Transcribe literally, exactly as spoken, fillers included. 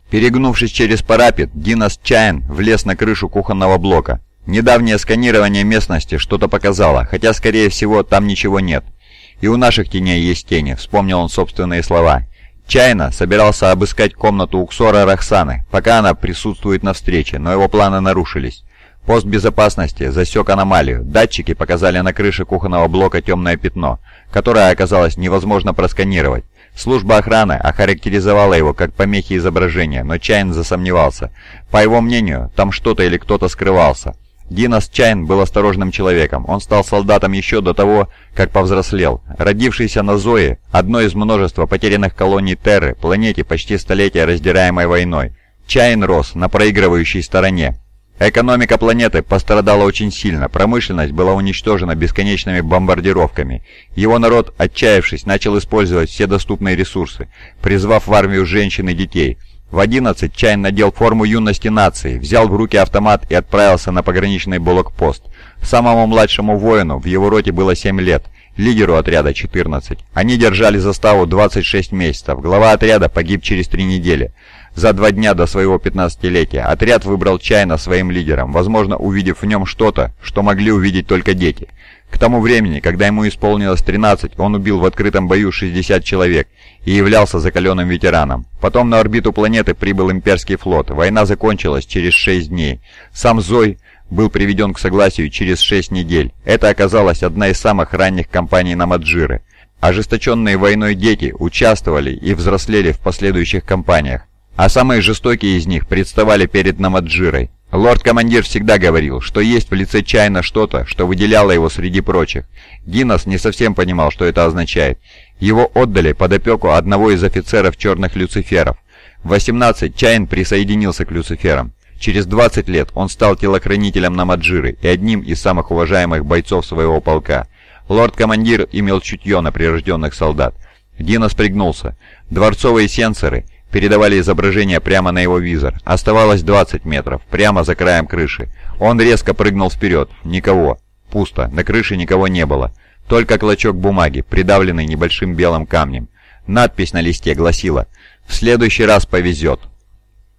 Перегнувшись через парапет, Динос Чайн влез на крышу кухонного блока. Недавнее сканирование местности что-то показало, хотя, скорее всего, там ничего нет. «И у наших теней есть тени», — вспомнил он собственные слова. Чайна собирался обыскать комнату Уксора Рахсаны, пока она присутствует на встрече, но его планы нарушились. Пост безопасности засек аномалию. Датчики показали на крыше кухонного блока темное пятно, которое оказалось невозможно просканировать. Служба охраны охарактеризовала его как помехи изображения, но Чайн засомневался. По его мнению, там что-то или кто-то скрывался. Динос Чайн был осторожным человеком. Он стал солдатом еще до того, как повзрослел. Родившийся на Зое, одной из множества потерянных колоний Терры, планете почти столетия раздираемой войной, Чайн рос на проигрывающей стороне. Экономика планеты пострадала очень сильно, промышленность была уничтожена бесконечными бомбардировками. Его народ, отчаявшись, начал использовать все доступные ресурсы, призвав в армию женщин и детей. В одиннадцать Чайн надел форму юности нации, взял в руки автомат и отправился на пограничный блокпост. Самому младшему воину в его роте было семь лет, лидеру отряда четырнадцать. Они держали заставу двадцать шесть месяцев, глава отряда погиб через три недели. За два дня до своего пятнадцатилетия отряд выбрал Чайна своим лидером, возможно, увидев в нем что-то, что могли увидеть только дети. К тому времени, когда ему исполнилось тринадцать, он убил в открытом бою шестьдесят человек и являлся закаленным ветераном. Потом на орбиту планеты прибыл имперский флот. Война закончилась через шесть дней. Сам Зой был приведен к согласию через шесть недель. Это оказалась одна из самых ранних кампаний Намаджиры. Ожесточенные войной дети участвовали и взрослели в последующих кампаниях, а самые жестокие из них представали перед Намаджирой. Лорд-командир всегда говорил, что есть в лице Чайна что-то, что выделяло его среди прочих. Динос не совсем понимал, что это означает. Его отдали под опеку одного из офицеров черных люциферов. В восемнадцать Чайн присоединился к люциферам. Через двадцать лет он стал телохранителем Намаджиры и одним из самых уважаемых бойцов своего полка. Лорд-командир имел чутье на прирожденных солдат. Динос пригнулся. Дворцовые сенсоры передавали изображение прямо на его визор. Оставалось двадцать метров, прямо за краем крыши. Он резко прыгнул вперед. Никого. Пусто. На крыше никого не было. Только клочок бумаги, придавленный небольшим белым камнем. Надпись на листе гласила: «В следующий раз повезет».